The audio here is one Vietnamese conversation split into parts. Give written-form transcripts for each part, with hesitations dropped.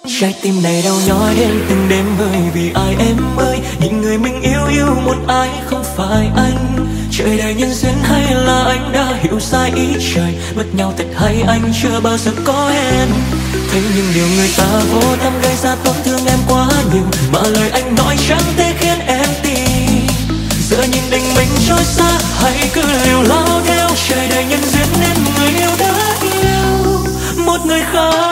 Trái tim này đau nhói đến từng đêm bởi vì ai em ơi, những người mình yêu yêu một ai không phải anh. Trời đầy nhân duyên hay là anh đã hiểu sai ý trời, mất nhau thật hay anh chưa bao giờ có hẹn. Thấy những điều người ta vô tâm gây ra tổn thương em quá nhiều, mà lời anh nói chẳng thể khiến em tin. Giờ nhìn tình mình trôi xa hay cứ liều lao theo, trời đầy nhân duyên nên người yêu đã yêu một người khác.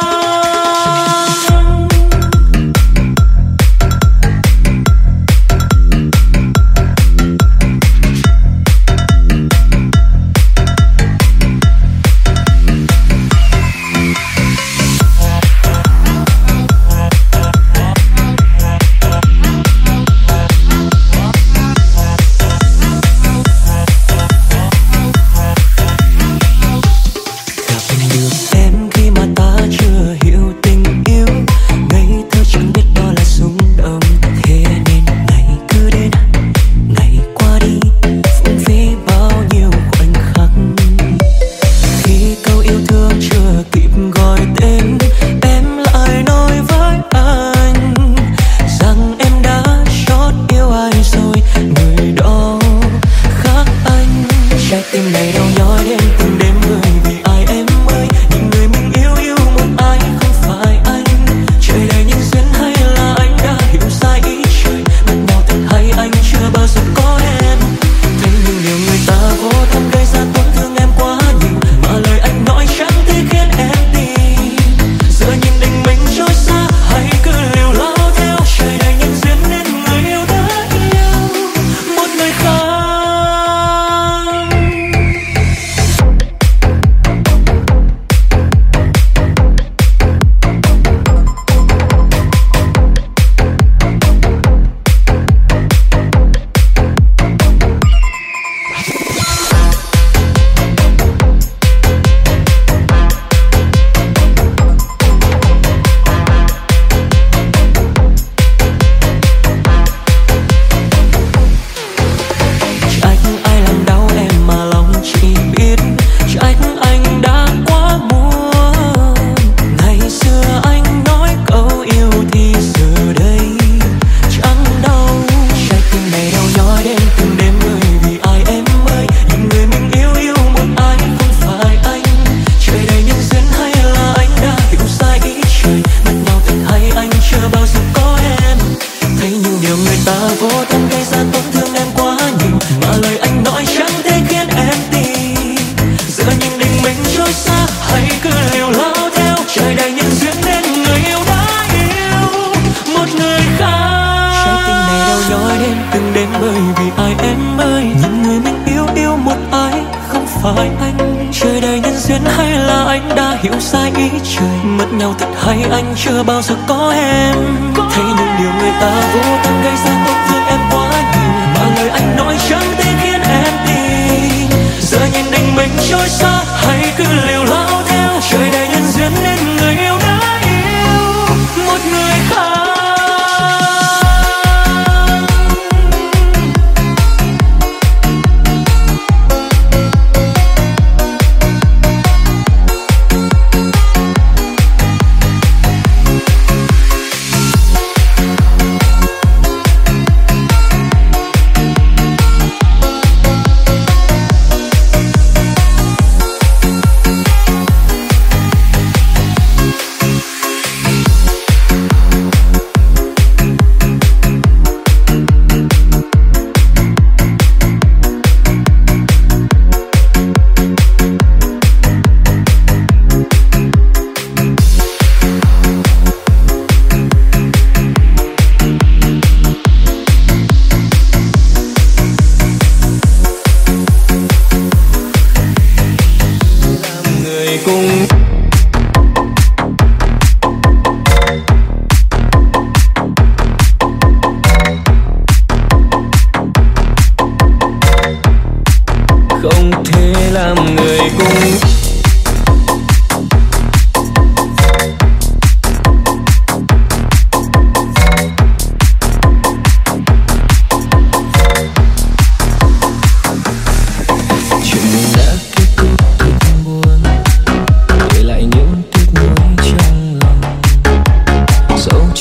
Chưa bao giờ có em, thấy những điều người ta vô tâm gây ra tổn thương em quá nhiều, mà lời anh nói chẳng thể khiến em tin. Giờ nhìn tình mình trôi xa hay cứ liều lao theo, trời đầy nhân duyên nên người yêu đã yêu một người khác.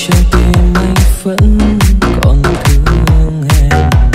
trái tim anh vẫn còn thương em.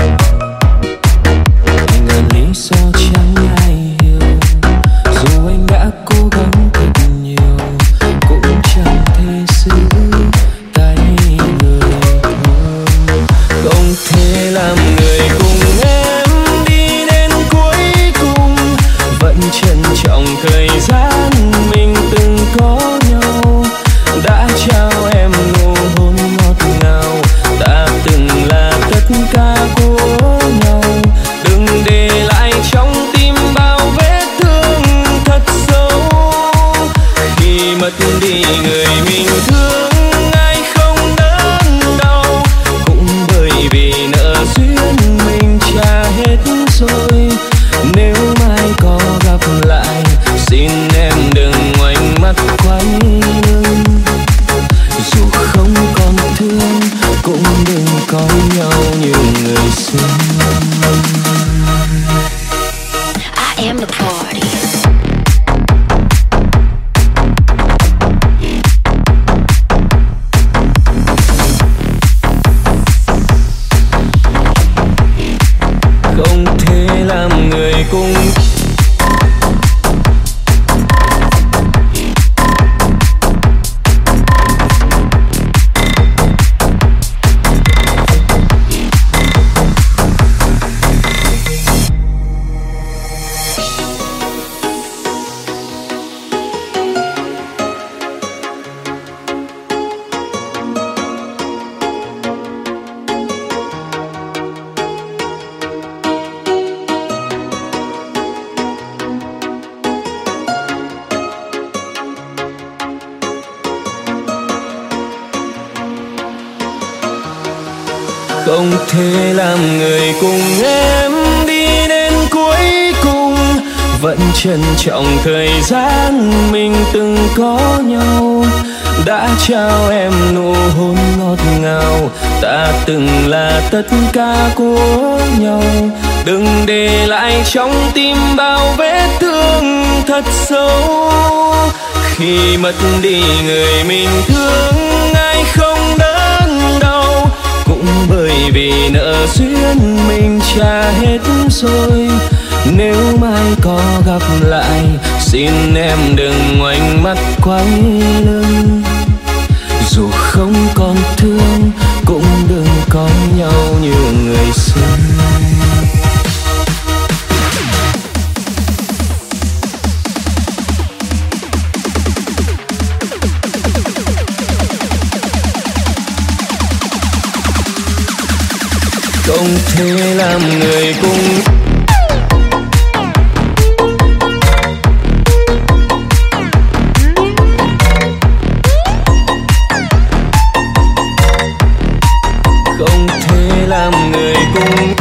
Ngàn lý do chẳng ai hiểu, dù anh đã cố gắng thật nhiều cũng chẳng thể giữ tay người thôi. Không thể làm người cùng em đi đến cuối cùng, vẫn trân trọng thời gian mình từng có nhau. Đã trao em nụ hôn ngọt ngào, ta từng là tất cả của nhau. Đừng để lại trong tim bao vết thương thật sâu. Khi mất đi người mình thương, ai không đớn đau, cũng bởi vì nợ duyên mình trả hết rồi. Nếu mai có gặp lại, xin em đừng ngoảnh mắt quay lưng. Dù không còn thương, cũng đừng coi nhau như người xưa. I am the party. Không thể làm người cùng. Không thể làm người cùng em đi đến cuối cùng, vẫn trân trọng thời gian mình từng có nhau. Đã trao em nụ hôn ngọt ngào, ta từng là tất cả của nhau. Đừng để lại trong tim bao vết thương thật sâu. Khi mất đi người mình thương, ai không đớn đau, cũng bởi vì nợ duyên mình trả hết rồi. Nếu mai có gặp lại, xin em đừng ngoảnh mắt quay lưng. Dù không còn thương, cũng đừng coi nhau như người xưa. Không thể làm người cùng. Không thể làm người cùng.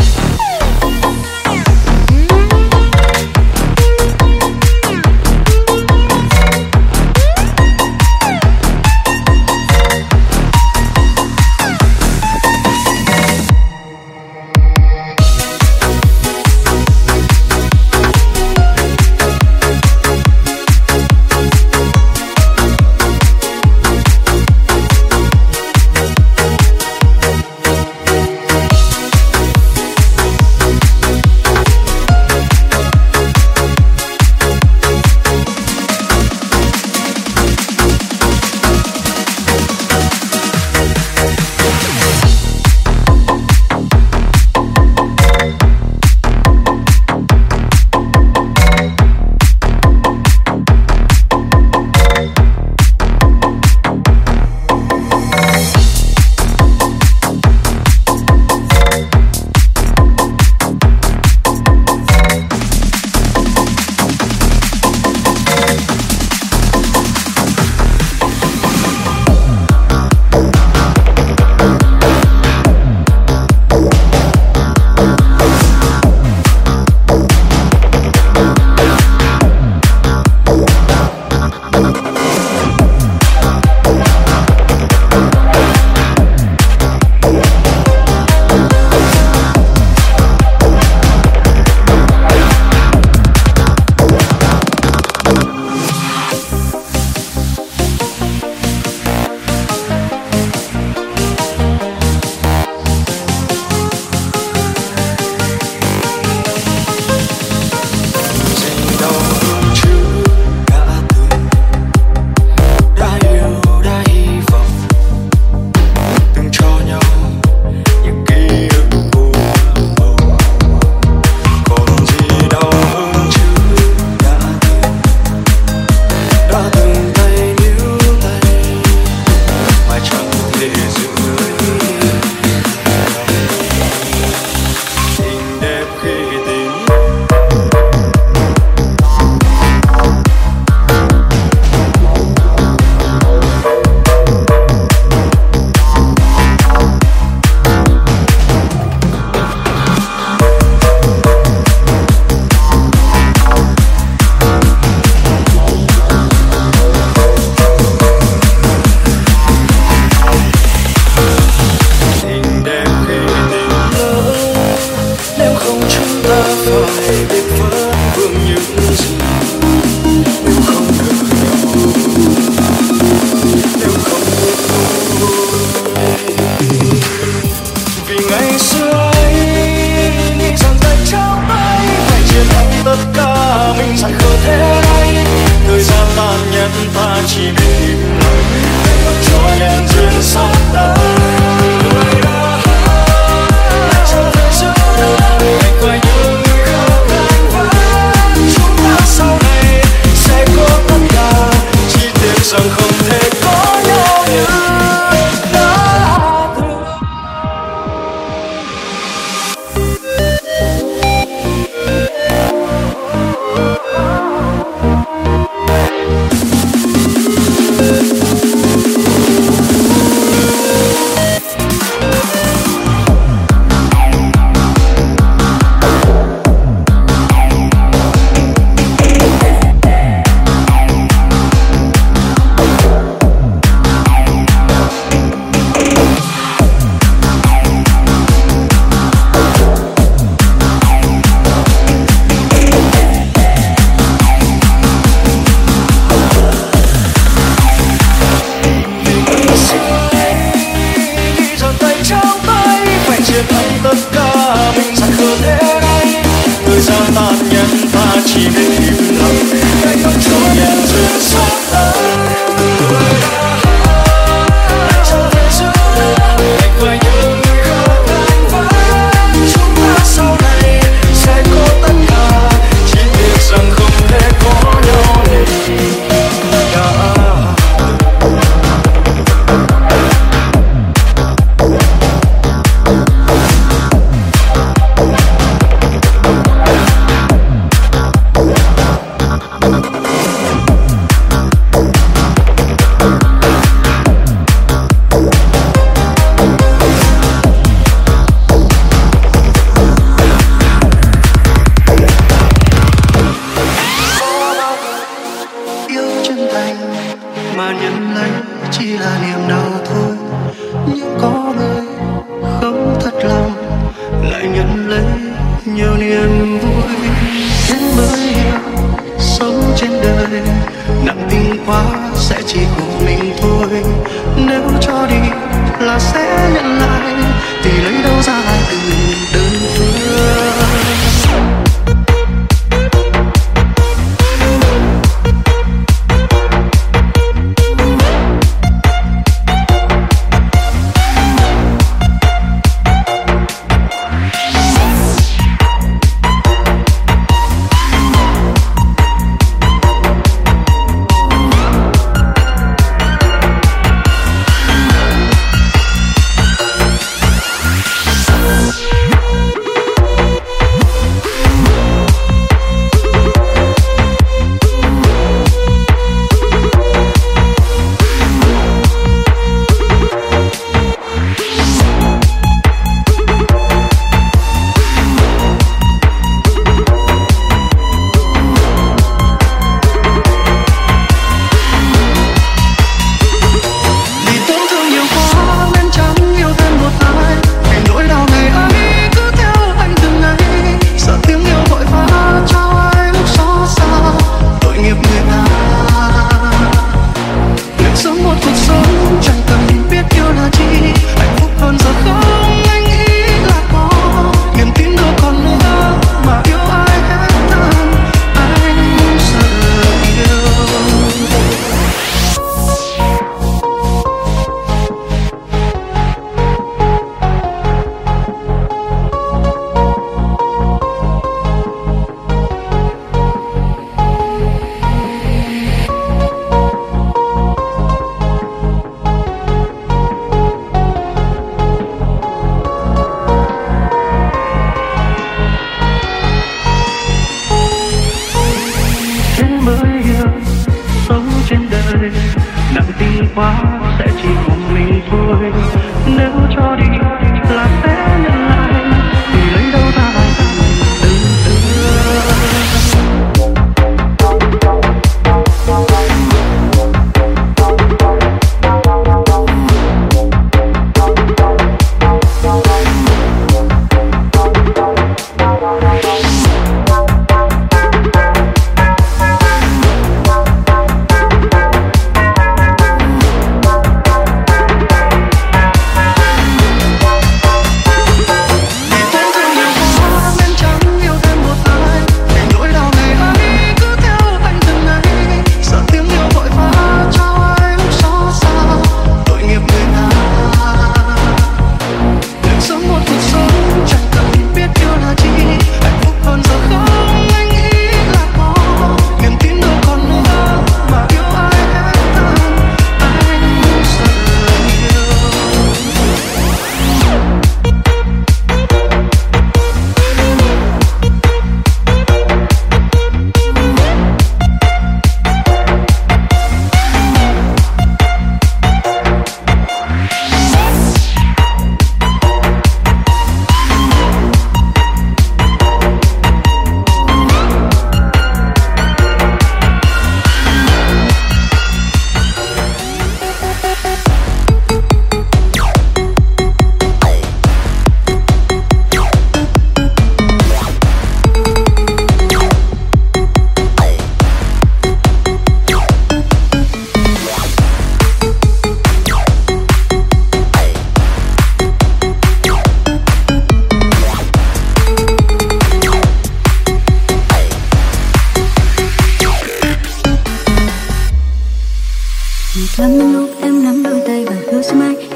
tất cả mình sẽ không thể đánh. Thời gian tàn nhẫn ta chỉ biết im lặng, cách không cho nhẹ dần xót lắng. Trở về giữa anh và những người không anh vẫn, chúng ta sau này sẽ có tất cả, chỉ biết rằng không thể có nhau để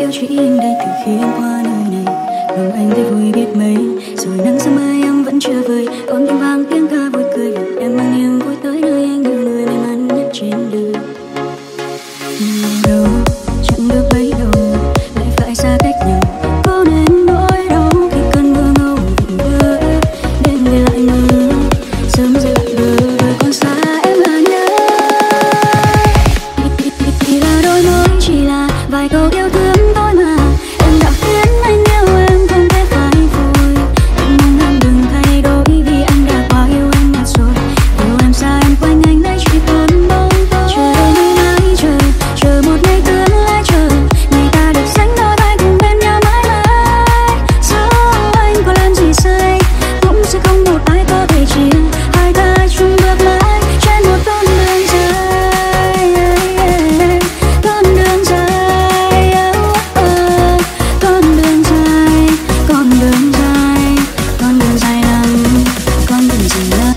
yêu chỉ anh đây từ khi em qua nơi này. Lòng anh thấy vui biết mấy, rồi nắng sớm mai em vẫn chưa vơi. Còn tiếng vang tiếng ca vui cười, em mang niềm vui tới nơi anh yêu người may mắn nhất trên đời. Đâu chẳng được bấy đâu, lại phải xa cách nhau. Có nên nỗi đau khi cơn mưa ngâu vụn vỡ, đêm về lại mơ, sớm giờ lại bờ đời còn xa em là nhớ. Chỉ là đôi môi, chỉ là vài câu yêu thương thôi mà, em đã khiến anh yêu em không thể phai phôi. Em mong em đừng thay đổi vì anh đã quá yêu em mất rồi. Yêu em xa em quanh anh đây chỉ còn bóng tối. Chờ đợi mãi chờ, chờ một ngày tương lai chờ, ngày ta được sánh đôi vai cùng bên nhau mãi mãi. Dẫu anh có làm gì sai, cũng sẽ không một ai có thể chia hai ta chung bước mãi trên một con đường dài. Con đường dài, con đường dài, con đường dài, con đường dài lắm, con đường dài lắm.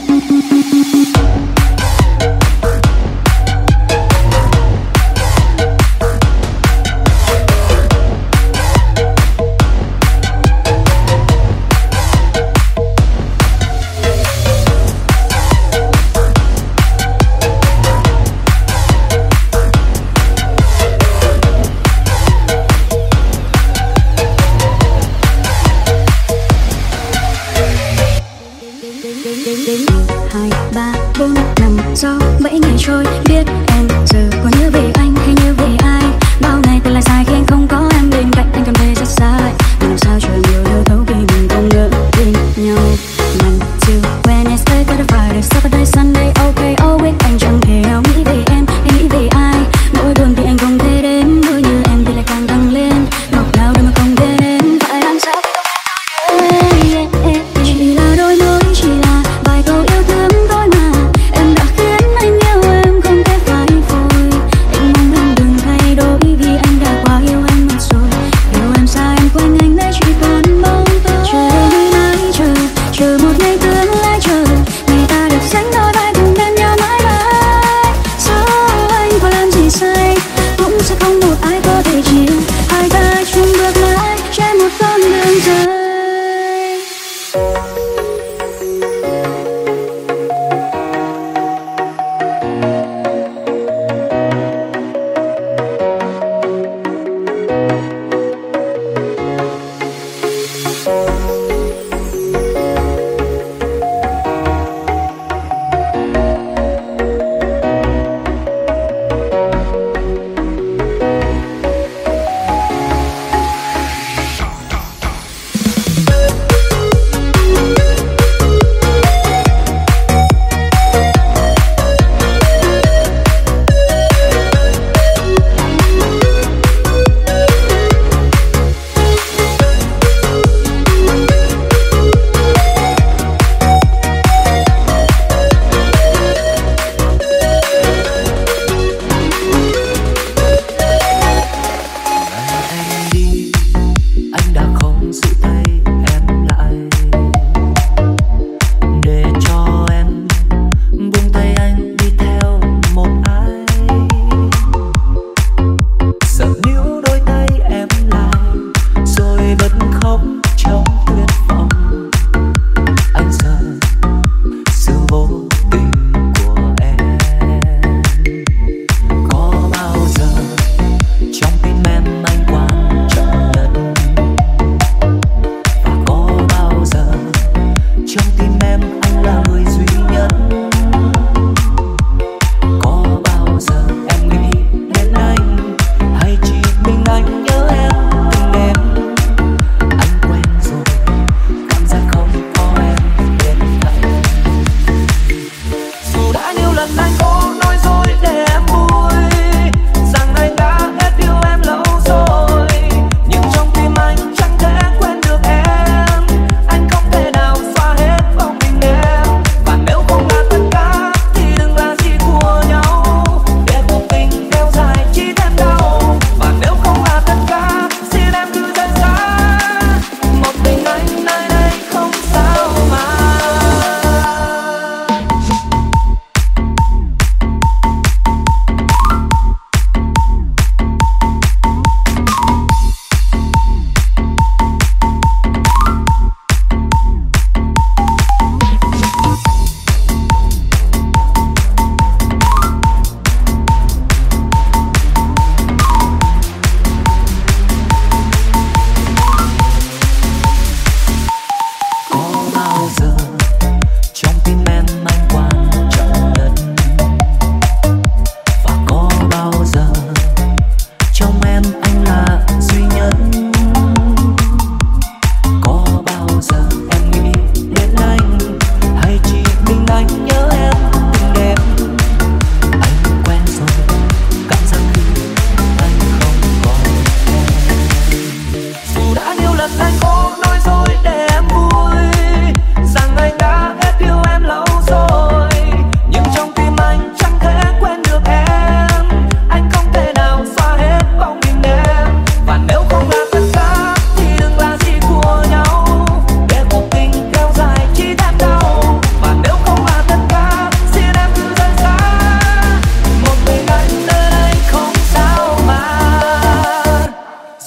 Đến 2, 3, 4, 5, 6, 7 ngày trôi, biết em giờ còn nhớ về anh hay nhớ về ai. Bao ngày thật là dài khi anh không có em bên cạnh, anh cảm thấy rất xa lạnh. Mà làm sao trời nhiều đâu thấu khi mình không ngỡ bên nhau. Monday, Wednesday, Thursday, Friday, Saturday, Sunday, okay, all week anh chẳng thể nào nghĩ về em hay nghĩ về ai. Mỗi buồn thì anh không thể đếm, nỗi nhớ em thì lại càng tăng lên. Ngọc nào đâu mà không thể đến, phải làm sao khi không em. Chỉ là đôi môi, chỉ là vài câu yêu thương thôi mà, em đã khiến anh yêu em không thể phai phôi. Anh mong em đừng thay đổi vì anh đã quá yêu em mất rồi. Yêu em xa em quanh anh đây chỉ còn bóng tối. Chờ đợi mãi chờ, chờ một ngày tương lai chờ, ngày ta được sánh đôi vai cùng bên nhau mãi mãi. Dẫu anh có làm gì sai, cũng sẽ không một ai có thể chia hai ta chung bước mãi trên một con đường dài.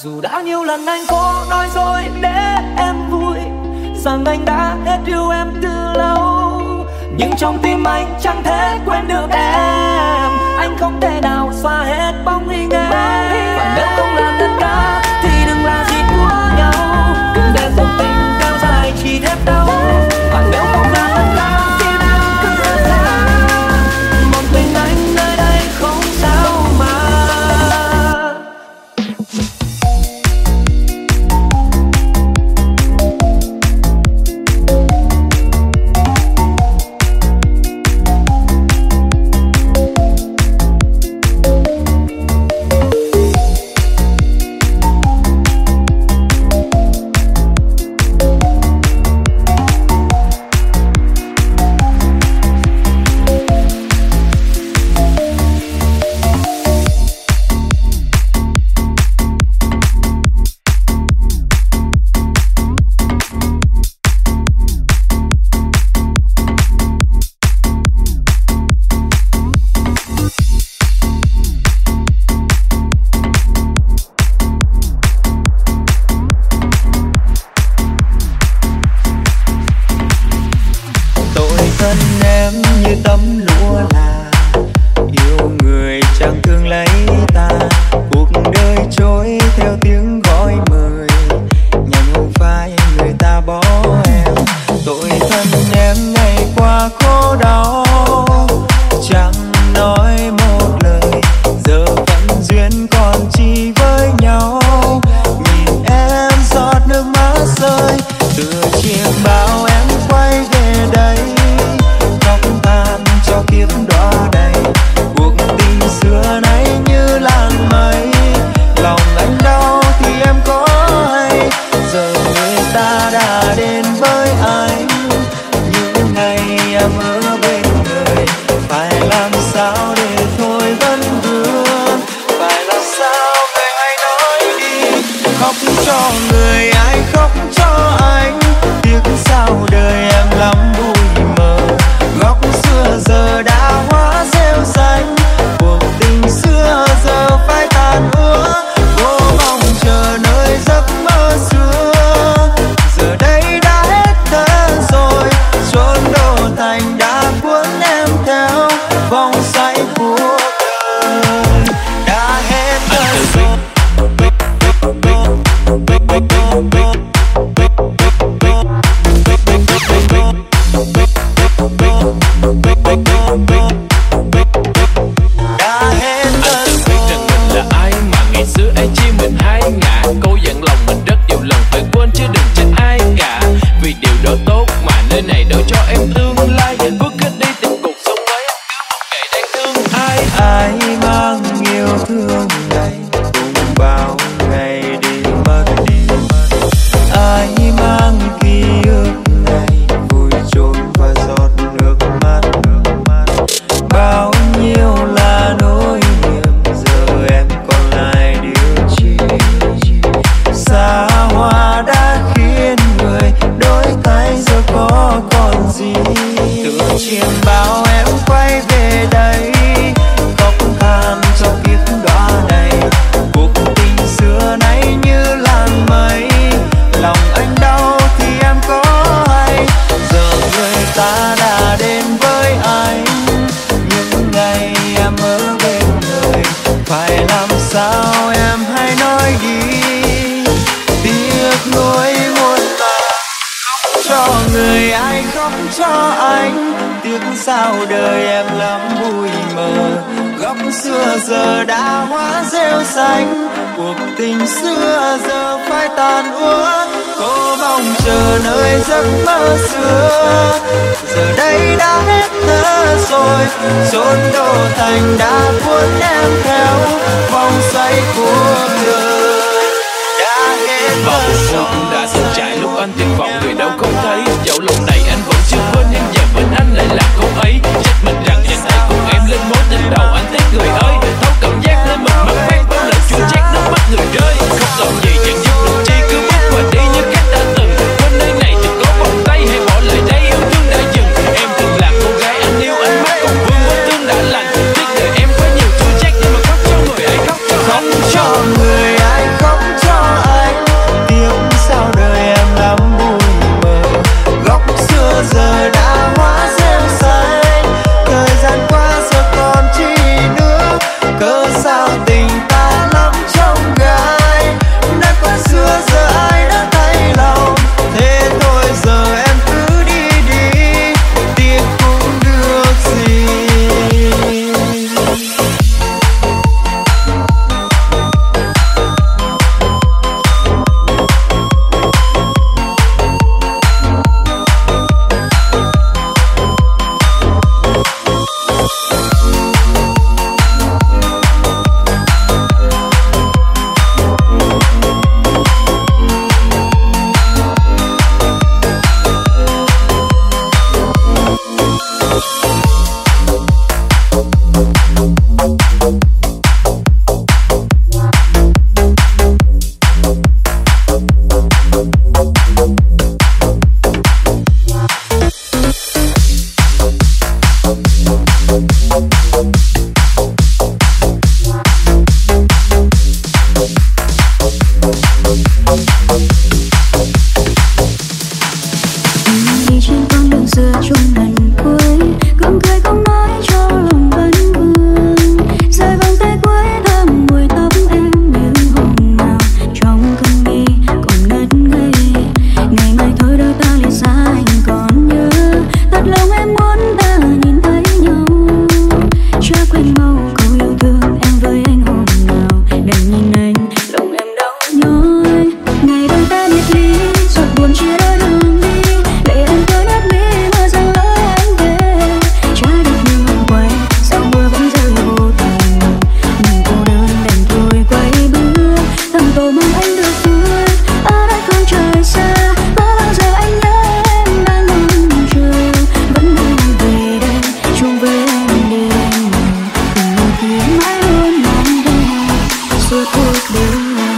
Dù đã nhiều lần anh có nói rồi để em vui rằng anh đã hết yêu em từ lâu, nhưng trong tim anh chẳng thể quên được em. Anh không thể nào xóa hết bóng hình em. Và nếu không làm tất cả thì đừng là gì của nhau, đừng để cuộc tình kéo dài chỉ thêm đau. Và nếu không làm tất cả thì đừng cứ rời xa, một mình anh nơi đây không sao mà. Không cho người ai, không cho Đi trên con đường xưa chung lần cuối, gượng cười không nói cho lòng vẫn vương. Rơi vòng tay cuối thơm mùi tóc em như hôm nào trong cơn nghi còn ngất ngây. Ngày mai thôi đôi ta lìa xa anh còn nhớ, thật lòng em muốn ta nhìn thấy nhau. Chưa quên mau câu yêu thương em với anh hôm nào, để nhìn anh lòng em đau nhói. Ngày đôi ta biệt ly giọt buồn chia đôi đường đi, để em tôi nát mi mơ rằng lỡ anh về. Trái đất như hôm quay sao mưa vẫn rơi vô tình, mình cô đơn đành thôi quay bước. Thầm cầu mong anh được vui ở đây phương trời xa, có bao giờ anh nhớ em đang mong chờ, vẫn mong anh về đây chung với em đêm. Tình yêu kia mãi luôn mong đây suốt cuộc đời.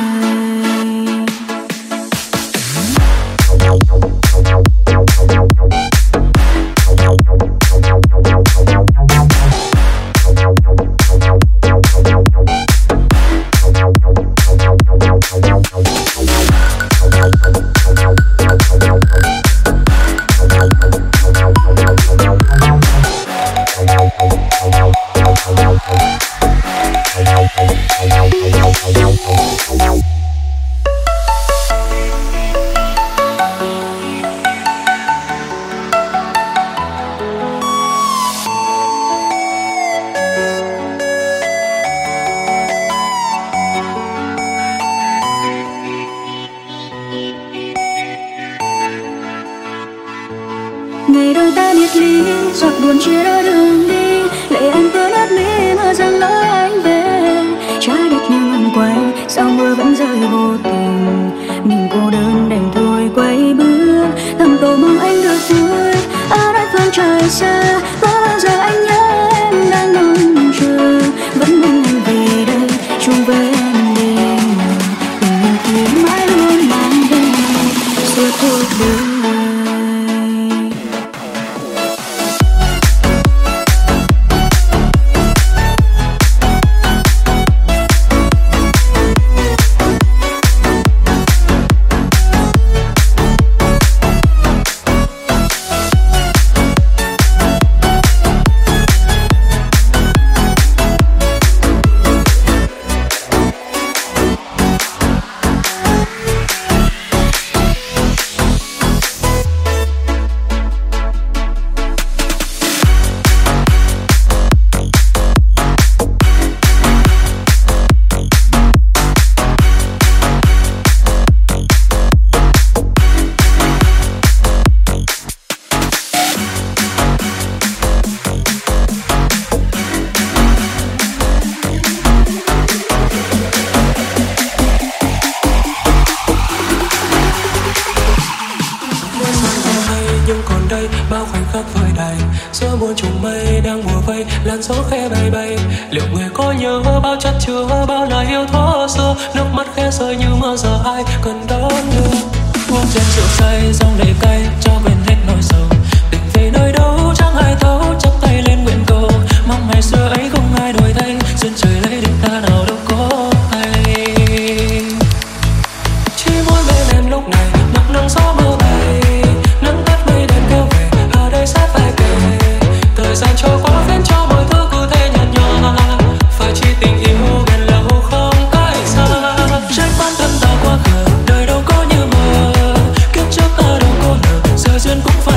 Ngày đôi ta biệt ly giọt buồn chia đôi đường đi, lệ anh tươi nát mi mơ rằng lỡ anh về. Trái đất như ngăn quay sao mưa vẫn rơi vô tình, mình cô đơn đành thôi quay bước. Thầm cầu mong anh được vui ở đây phương trời xa, có bao giờ anh nhớ em đang mong chờ, vẫn mong anh về đây chung với em đêm. Tình yêu kia mãi luôn mang đây suốt cuộc đời. Bao khoảnh khắc vơi đầy giữa muôn trùng mây đang bủa vây, làn gió khẽ bay bay. Liệu người có nhớ bao chất chứa bao lời yêu thuở xưa, nước mắt khẽ rơi như mưa giờ ai cần đón đưa. Uống chén rượu say dòng đầy cay cho quên hết nỗi sầu, tình về nơi đâu chẳng ai thấu, chắp tay lên nguyện cầu mong ngày xưa ấy không ai đổi thay, duyên trời lấy định ta nào đâu có hay. Chỉ muốn bên em lúc này mặc nắng gió mưa bay, nắng tắt mây đêm kêu về ở đây sát vai kề. Thời gian trôi qua khiến cho mọi thứ cứ thế nhạt nhòa, phải chi tình yêu bền lâu không cách xa. Trách bản thân ta quá khờ, đời đâu có như mơ, kiếp trước ta đâu có ngờ giờ duyên cũng phải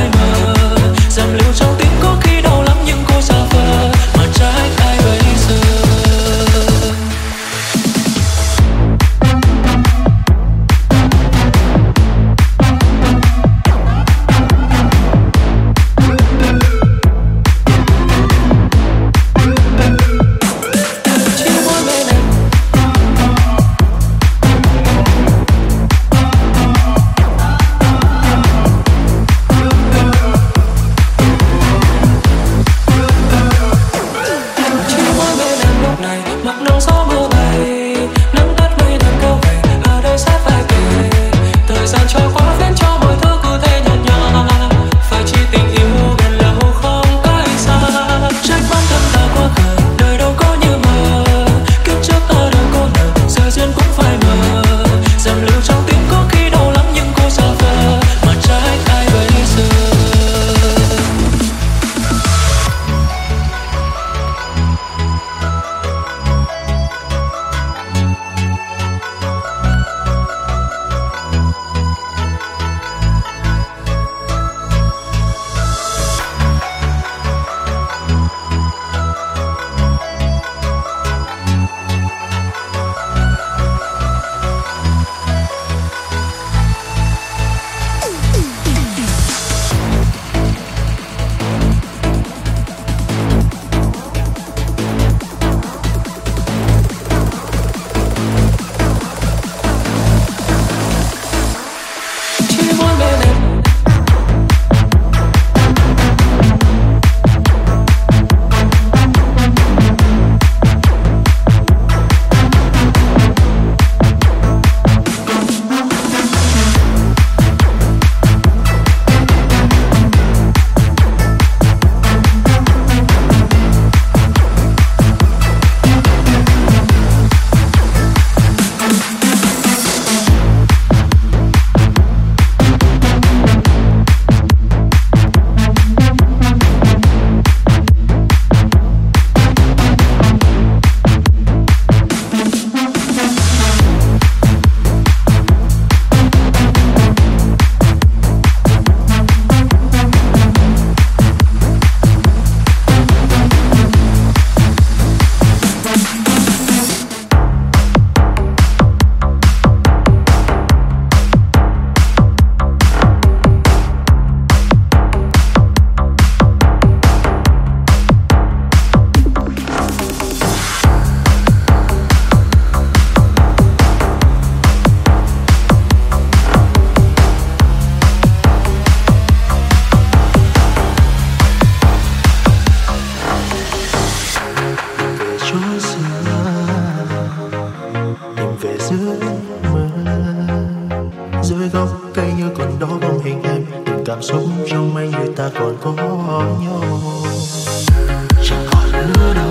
mơ. Dưới gốc cây như còn đó bóng hình em, từng cảm xúc trong anh người ta còn có nhau. Chẳng còn nữa đâu,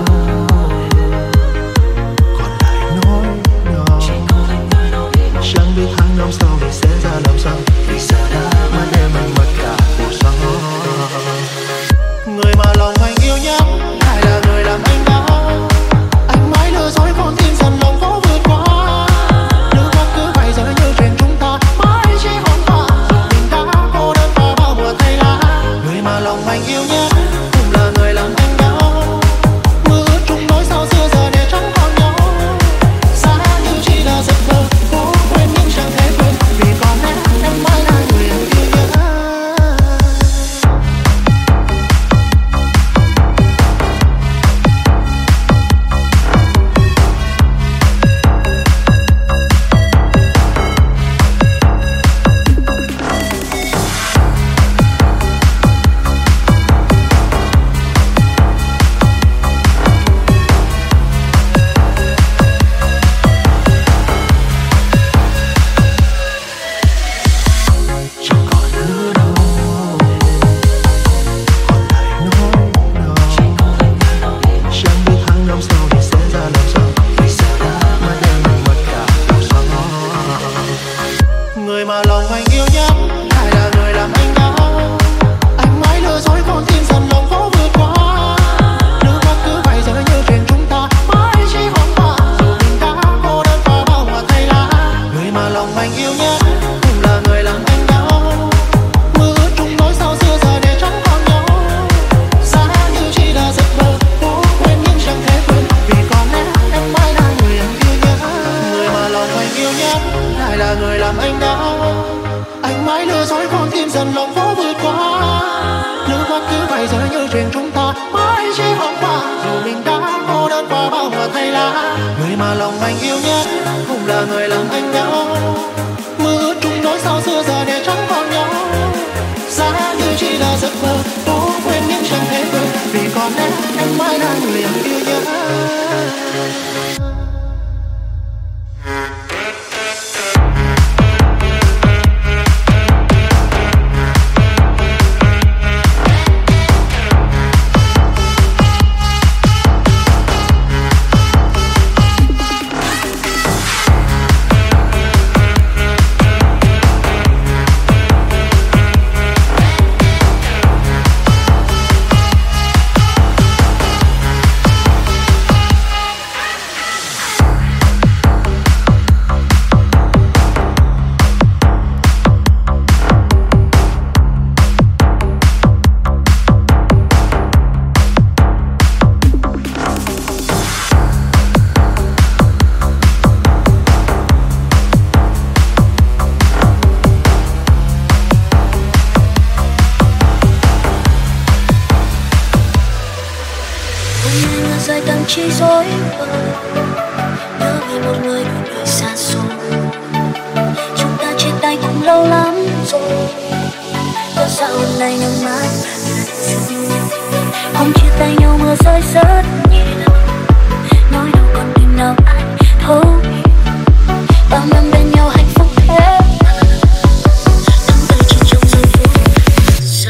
còn lại nỗi đau. Chẳng biết tháng năm sau thì sẽ ra làm sao, vì giờ đã mất em anh mất cả cuộc sống. Người mà lòng anh yêu nhất lại là người làm anh đau. Anh mãi lừa dối con tim dần lòng khó vượt qua. Nước mắt cứ vậy rơi như chuyện chúng ta mãi chỉ hoang hoa. Dù mình đã cô đơn qua bao mùa thay lá. Người mà lòng anh yêu nhất cũng là người làm anh đau. Mưa ướt chung nỗi sao xưa giờ để chẳng còn nhau. Xa như chỉ là giấc mơ, cố quên nhưng chẳng thể quên. Vì còn em mãi là người anh yêu nhất. Người mà lòng anh yêu nhất lại là người làm anh đau. Anh mãi lừa dối con tim dần lòng khó vượt qua. Nước mắt cứ vậy rơi như chuyện chúng ta mãi chỉ hoang hoa. Dù mình đã cô đơn qua bao mùa thay lá. Người mà lòng anh yêu nhất cũng là người làm anh đau. Mưa ướt chung nỗi sao xưa giờ để chẳng còn nhau. Xa như chỉ là giấc mơ, cố quên nhưng chẳng thể quên. Vì còn em mãi là người anh yêu nhất. Người mà lòng anh yêu nhất lại là người làm anh đau. Anh mãi lừa dối con tim dần lòng khó vượt qua. Nước mắt cứ vậy rơi như chuyện chúng ta mãi chỉ hoang hoa. Dù mình đã cô đơn qua bao mùa thay lá. Người mà lòng anh yêu nhất cũng là người làm anh đau. Mưa ướt chung nỗi sao xưa giờ để chẳng còn nhau. Giá như chỉ là giấc mơ, cố quên nhưng chẳng thể quên. Vì còn em mãi là người anh yêu nhất. Dài đằng chi dối bời, nhớ về một người ở nơi xa xôi. Chúng ta chia tay cũng lâu lắm rồi, tại sao hôm nay nước mắt không chia tay nhau mưa rơi rất nhiều. Nỗi đau còn tìm nào ai thấu hiểu. Bao năm bên nhau hạnh phúc thế, nắm tay chỉ trong giây phút sao.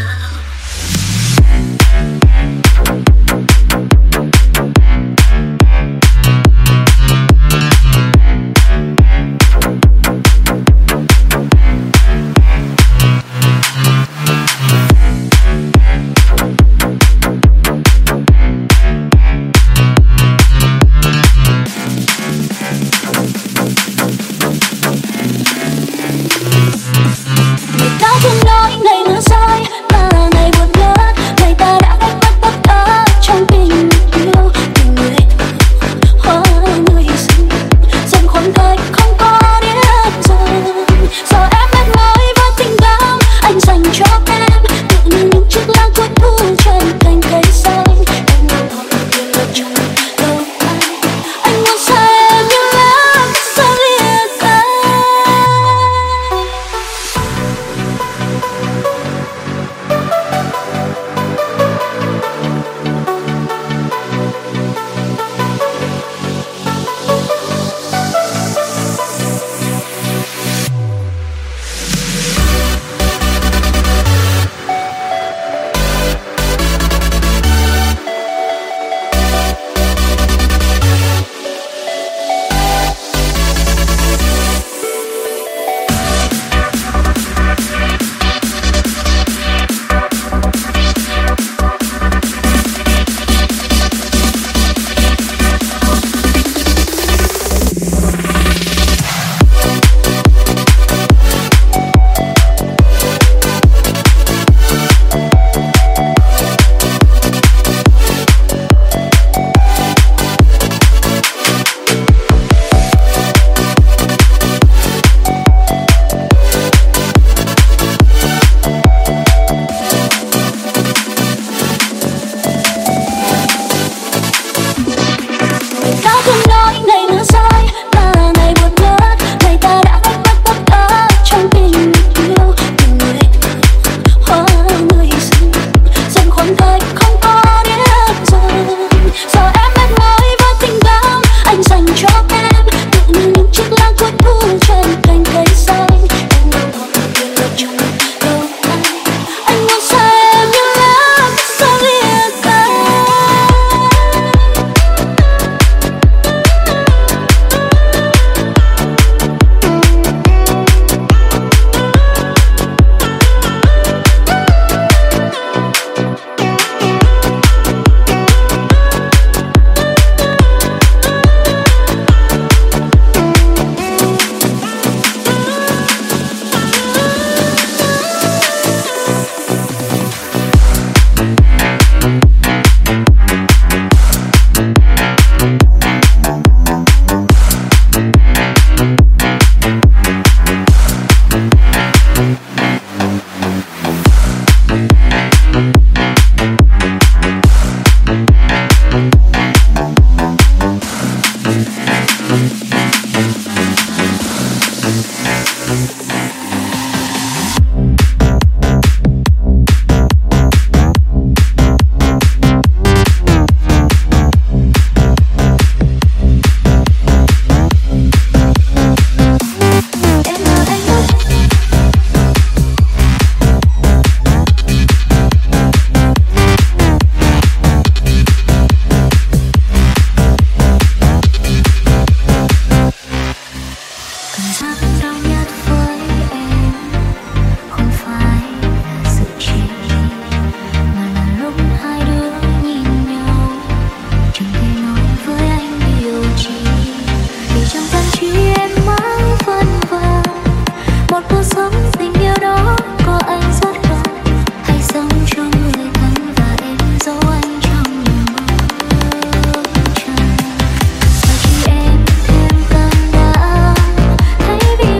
Hãy vì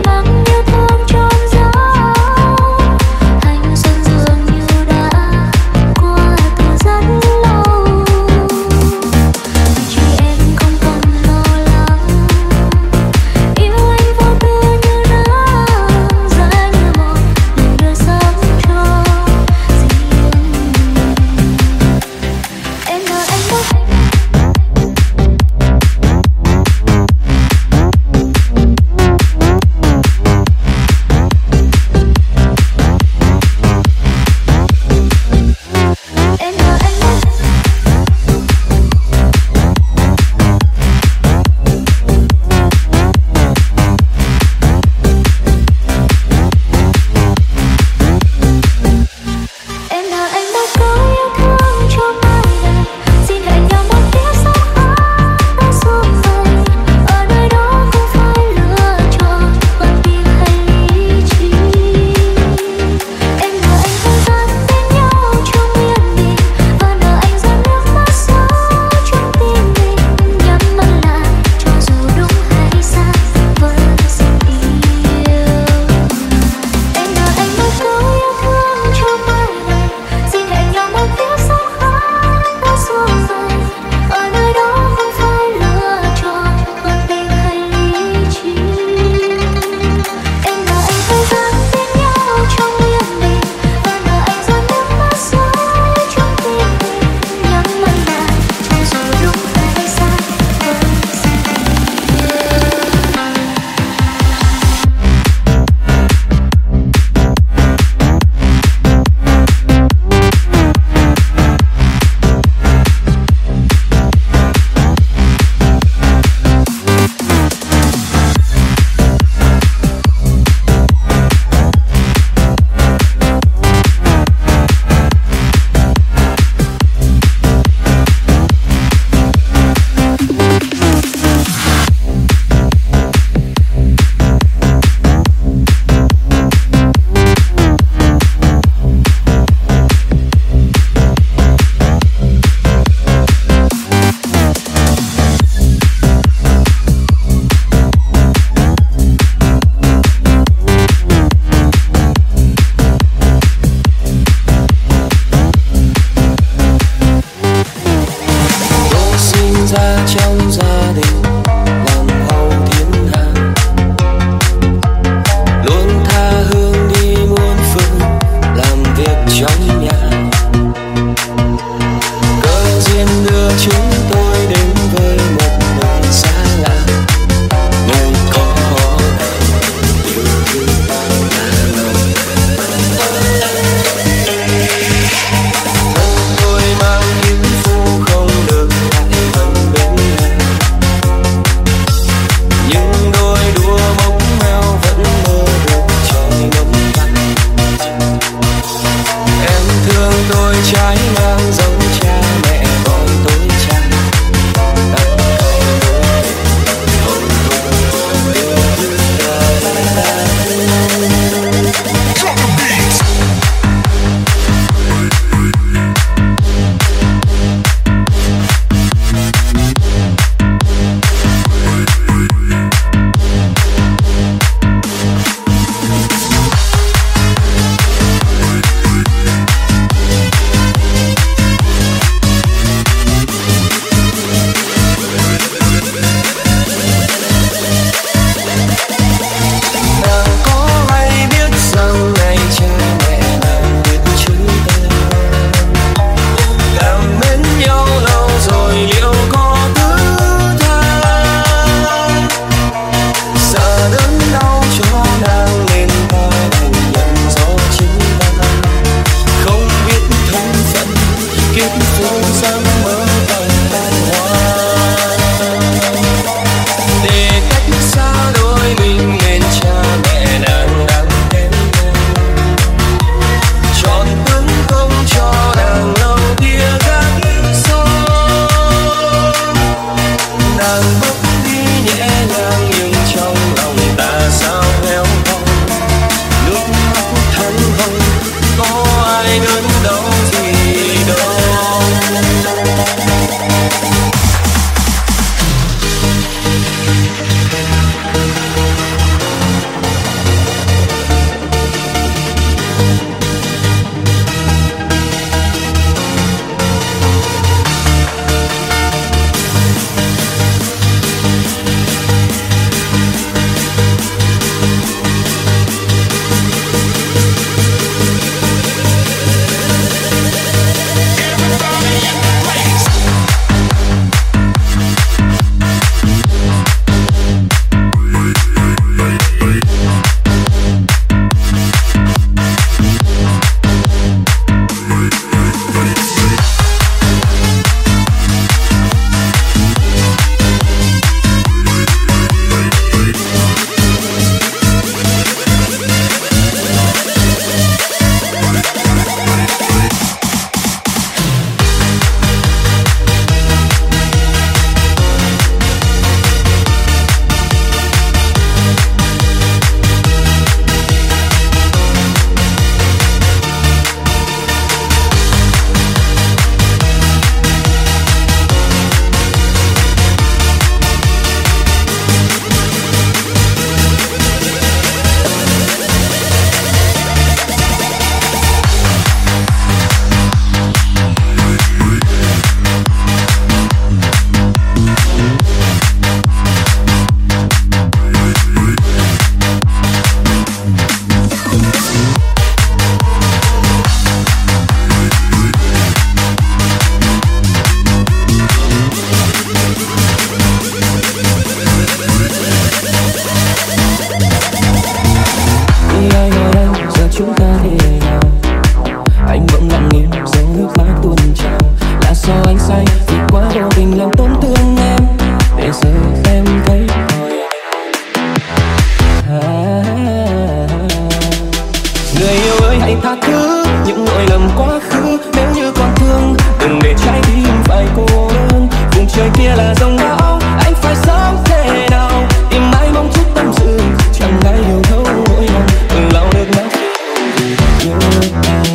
hãy tha thứ những lỗi lầm quá khứ. Nếu như còn thương đừng để trái tim phải cô đơn. Vùng trời kia là dòng bão, anh phải sống thế nào tìm mãi mong chút tâm sự, chẳng ai hiểu thấu nỗi lòng từng lau nước mắt nhớ anh.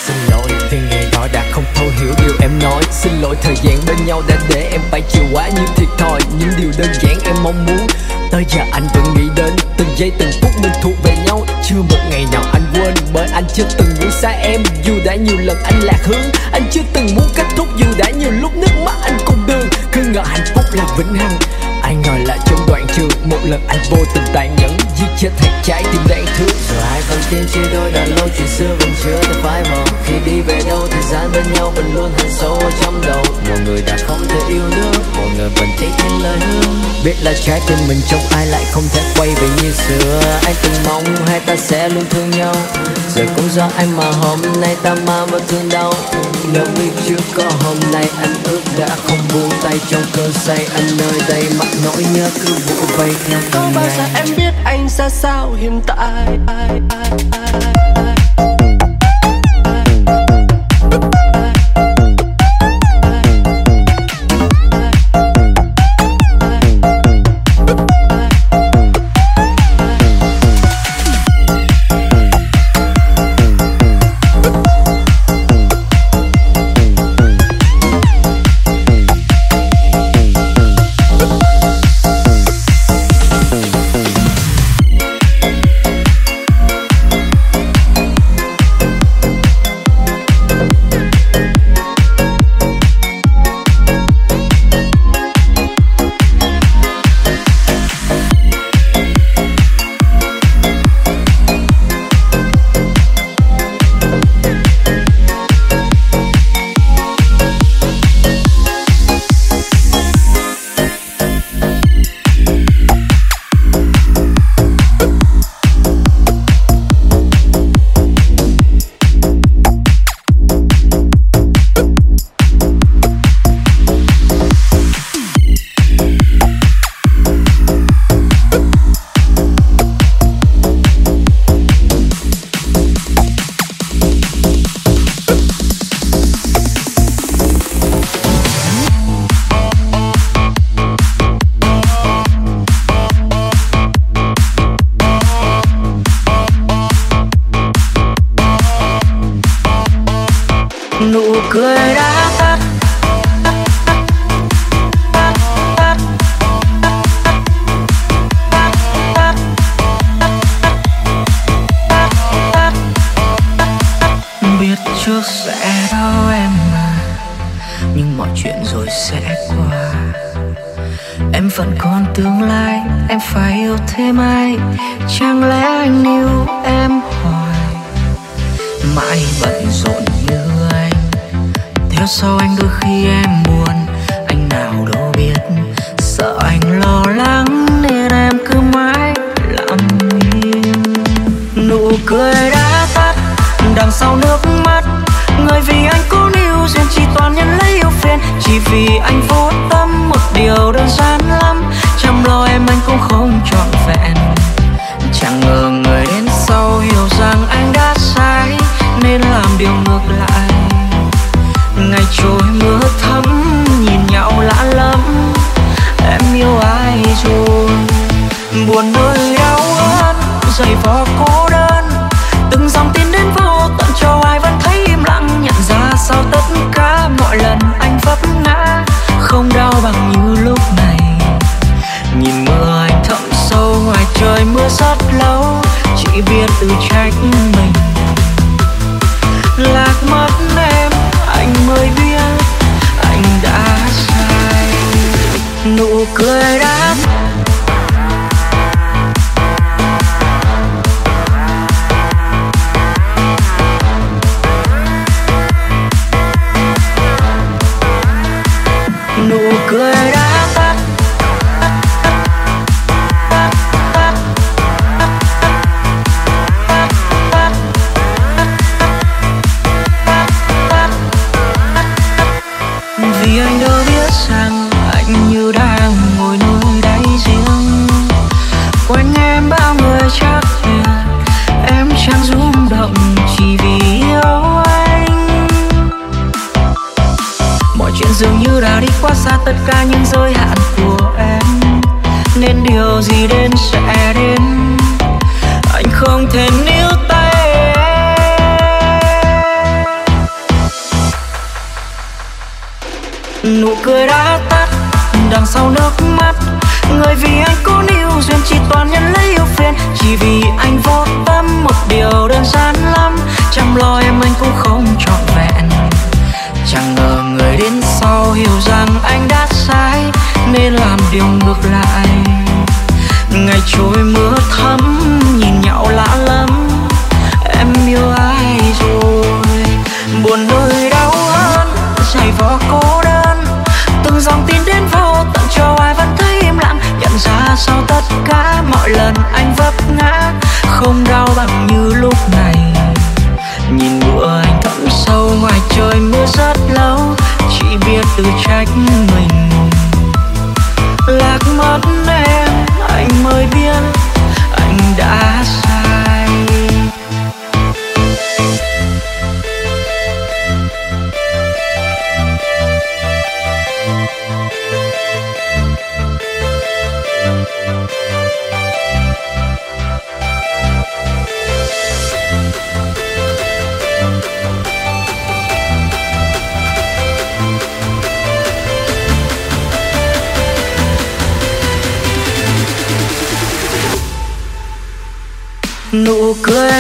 Xin lỗi vì ngày đó đã không thấu hiểu điều em nói. Xin lỗi thời gian bên nhau đã để em phải chịu quá nhiều thiệt thòi. Những điều đơn giản em mong muốn tới giờ anh vẫn nghĩ đến. Từng giây từng phút mình thuộc về nhau, chưa một ngày nào anh quên. Bởi anh chưa từng muốn xa em, dù đã nhiều lần anh lạc hướng. Anh chưa từng muốn kết thúc, dù đã nhiều lúc nước mắt anh cùng đường. Cứ ngờ hạnh phúc là vĩnh hằng, ai ngờ lại trong đoạn trường. Một lần anh vô tình tàn nhẫn, giết chết thằng trái tim đáng thương. Giờ hai con tim chia đôi đã lâu, chuyện xưa vẫn chưa thể phai màu. Khi đi về đâu thời gian bên nhau vẫn luôn hằn sâu ở trong đầu. Một người đã không thể yêu nữa, một người vẫn tiếc những lời hứa. Biết là trái tim mình trong ai lại không thể quay về như xưa. Anh từng mong hai ta sẽ luôn thương nhau, rồi cũng do anh mà hôm nay ta mang vào thương đau. Nếu biết chưa có hôm nay anh ước đã không buông tay trong cơn say. Anh nơi đây mắt nỗi nhớ cứ vỗ vây theo từng ngày. Có bao giờ em biết anh ra sao hiện tại? Nụ cười đã tắt, biết trước sẽ đau em mà, nhưng mọi chuyện rồi sẽ qua. Em vẫn còn tương lai, em phải yêu thêm ai? Chẳng lẽ anh yêu em hoài, mãi bận rộn như anh, theo sau anh đôi khi em buồn. Anh nào đâu biết sợ anh lo lắng nên em cứ mãi lặng im. Nụ cười đã tắt đằng sau nước mắt, người vì anh cố níu duyên chỉ toàn nhân lấy yêu phiền. Chỉ vì anh vô tâm một điều đơn giản lắm, chăm lo em anh cũng không trọn vẹn. Chẳng ngờ người đến sau hiểu rằng anh đã sai nên làm điều ngược lại. Ngày trôi mưa thấm nhìn nhau lạ lắm, em yêu ai rồi buồn nơi đau ớt giày vò cô đơn. Từng dòng tin đến vô tận cho ai vẫn thấy im lặng, nhận ra sau tất cả mọi lần anh vấp ngã không đau bằng như lúc này. Nhìn mưa anh thấm sâu ngoài trời mưa rất lâu, chỉ biết tự trách mình. Lạc mất em anh mới biết anh đã sai. Nụ cười đã nụ cười đã tắt. Vì anh đâu biết rằng anh như đang ngồi nơi đáy giếng, quanh em bao người chắc thiệt em chẳng rung động chỉ vì yêu anh. Mọi chuyện dường như đã đi quá xa tất cả những giới hạn của em, nên điều gì đến sẽ đến, anh không thể níu tay em. Nụ cười đã tắt đằng sau nước mắt, người vì anh có yêu duyên chỉ toàn nhận lấy yêu phiền. Chỉ vì anh vô tâm một điều đơn giản lắm, chăm lo em anh cũng không trọn vẹn. Chẳng ngờ người đến sau hiểu rằng anh đã sai nên làm điều ngược lại. Ngày trôi mưa thấm nhìn nhau lạ lắm, em yêu ai rồi. Buồn nơi đau hơn giày vò cô đơn, từng dòng tin đến vô tận cho ai vẫn thấy im lặng. Nhận ra sau tất cả mọi lần anh vấp ngã không đau bằng như lúc này. Nhìn bữa anh thẫn sâu ngoài trời mưa rất lâu, chỉ biết tự trách mình. Lạc mất em anh mới biết anh đã sai. Nụ cười